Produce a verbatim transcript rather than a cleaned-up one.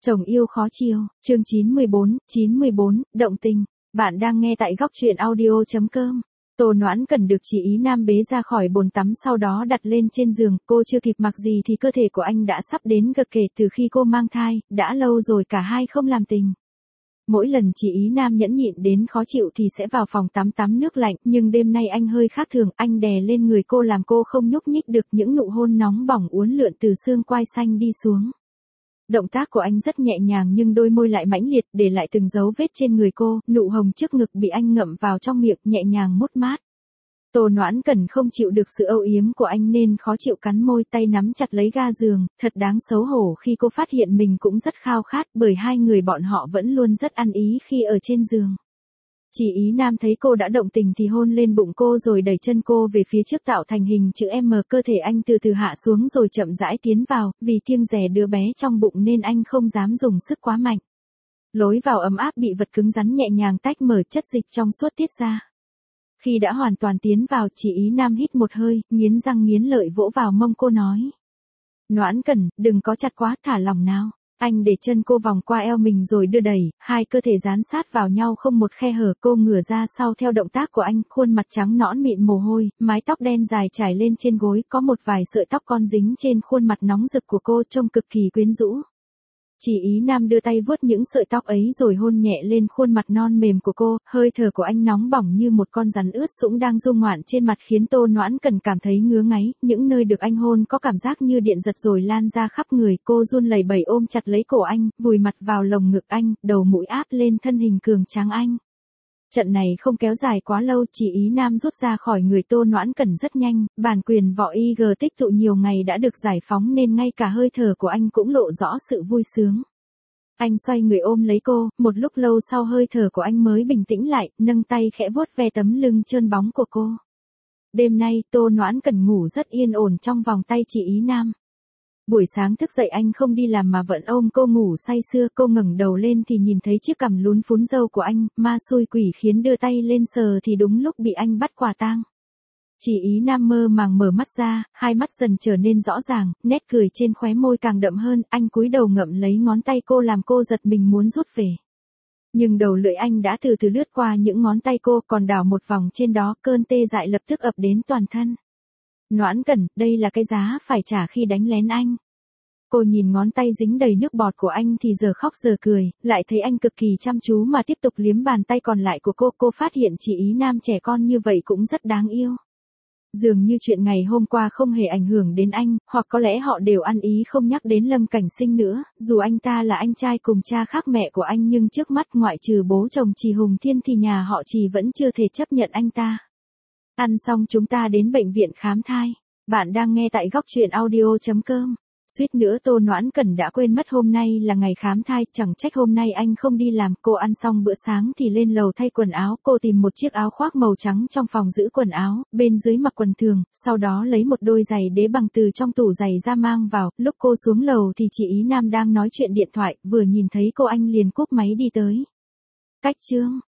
Chồng yêu khó chiều, chương chín mươi bốn, chín mươi bốn, động tình. Bạn đang nghe tại góc truyện audio chấm com. Tô Noãn Cần được chị Ý Nam bế ra khỏi bồn tắm sau đó đặt lên trên giường, cô chưa kịp mặc gì thì cơ thể của anh đã sắp đến gực kể từ khi cô mang thai, đã lâu rồi cả hai không làm tình. Mỗi lần chị Ý Nam nhẫn nhịn đến khó chịu thì sẽ vào phòng tắm tắm nước lạnh, nhưng đêm nay anh hơi khác thường, anh đè lên người cô làm cô không nhúc nhích được, những nụ hôn nóng bỏng uốn lượn từ xương quai xanh đi xuống. Động tác của anh rất nhẹ nhàng nhưng đôi môi lại mãnh liệt, để lại từng dấu vết trên người cô, nụ hồng trước ngực bị anh ngậm vào trong miệng, nhẹ nhàng mút mát. Tô Noãn Cần không chịu được sự âu yếm của anh nên khó chịu cắn môi, tay nắm chặt lấy ga giường, thật đáng xấu hổ khi cô phát hiện mình cũng rất khao khát, bởi hai người bọn họ vẫn luôn rất ăn ý khi ở trên giường. Chị Ý Nam thấy cô đã động tình thì hôn lên bụng cô rồi đẩy chân cô về phía trước tạo thành hình chữ M, cơ thể anh từ từ hạ xuống rồi chậm rãi tiến vào, vì kiêng dè đứa bé trong bụng nên anh không dám dùng sức quá mạnh. Lối vào ấm áp bị vật cứng rắn nhẹ nhàng tách mở, chất dịch trong suốt tiết ra. Khi đã hoàn toàn tiến vào, chị Ý Nam hít một hơi, nghiến răng nghiến lợi vỗ vào mông cô nói. Noãn Cần, đừng có chặt quá, thả lỏng nào. Anh để chân cô vòng qua eo mình rồi đưa đẩy, hai cơ thể dán sát vào nhau không một khe hở, cô ngửa ra sau theo động tác của anh, khuôn mặt trắng nõn mịn mồ hôi, mái tóc đen dài trải lên trên gối, có một vài sợi tóc con dính trên khuôn mặt nóng rực của cô trông cực kỳ quyến rũ. Chị Ý Nam đưa tay vuốt những sợi tóc ấy rồi hôn nhẹ lên khuôn mặt non mềm của cô, hơi thở của anh nóng bỏng như một con rắn ướt sũng đang du ngoạn trên mặt khiến Tô Noãn Cần cảm thấy ngứa ngáy, những nơi được anh hôn có cảm giác như điện giật rồi lan ra khắp người, cô run lẩy bẩy ôm chặt lấy cổ anh, vùi mặt vào lồng ngực anh, đầu mũi áp lên thân hình cường tráng anh. Trận này không kéo dài quá lâu, chị Ý Nam rút ra khỏi người Tô Noãn Cần rất nhanh, bản quyền vỏ i giê tích tụ nhiều ngày đã được giải phóng nên ngay cả hơi thở của anh cũng lộ rõ sự vui sướng. Anh xoay người ôm lấy cô, một lúc lâu sau hơi thở của anh mới bình tĩnh lại, nâng tay khẽ vuốt ve tấm lưng trơn bóng của cô. Đêm nay, Tô Noãn Cần ngủ rất yên ổn trong vòng tay chị Ý Nam. Buổi sáng thức dậy anh không đi làm mà vẫn ôm cô ngủ say sưa, cô ngẩng đầu lên thì nhìn thấy chiếc cằm lún phún râu của anh, ma xui quỷ khiến đưa tay lên sờ thì đúng lúc bị anh bắt quả tang. Chị Ý Nam mơ màng mở mắt ra, hai mắt dần trở nên rõ ràng, nét cười trên khóe môi càng đậm hơn, anh cúi đầu ngậm lấy ngón tay cô làm cô giật mình muốn rút về. Nhưng đầu lưỡi anh đã từ từ lướt qua những ngón tay cô, còn đảo một vòng trên đó, cơn tê dại lập tức ập đến toàn thân. Noãn Cần, đây là cái giá phải trả khi đánh lén anh. Cô nhìn ngón tay dính đầy nước bọt của anh thì giờ khóc giờ cười, lại thấy anh cực kỳ chăm chú mà tiếp tục liếm bàn tay còn lại của cô, cô phát hiện chị Ý Nam trẻ con như vậy cũng rất đáng yêu. Dường như chuyện ngày hôm qua không hề ảnh hưởng đến anh, hoặc có lẽ họ đều ăn ý không nhắc đến Lâm Cảnh Sinh nữa, dù anh ta là anh trai cùng cha khác mẹ của anh nhưng trước mắt ngoại trừ bố chồng Trì Hùng Thiên thì nhà họ Trì vẫn chưa thể chấp nhận anh ta. Ăn xong chúng ta đến bệnh viện khám thai. Bạn đang nghe tại góc truyện audio chấm com. Suýt nữa Tô Noãn Cần đã quên mất hôm nay là ngày khám thai, chẳng trách hôm nay anh không đi làm. Cô ăn xong bữa sáng thì lên lầu thay quần áo, cô tìm một chiếc áo khoác màu trắng trong phòng giữ quần áo, bên dưới mặc quần thường, sau đó lấy một đôi giày đế bằng từ trong tủ giày ra mang vào. Lúc cô xuống lầu thì chị Ý Nam đang nói chuyện điện thoại, vừa nhìn thấy cô anh liền cúp máy đi tới. Cách chương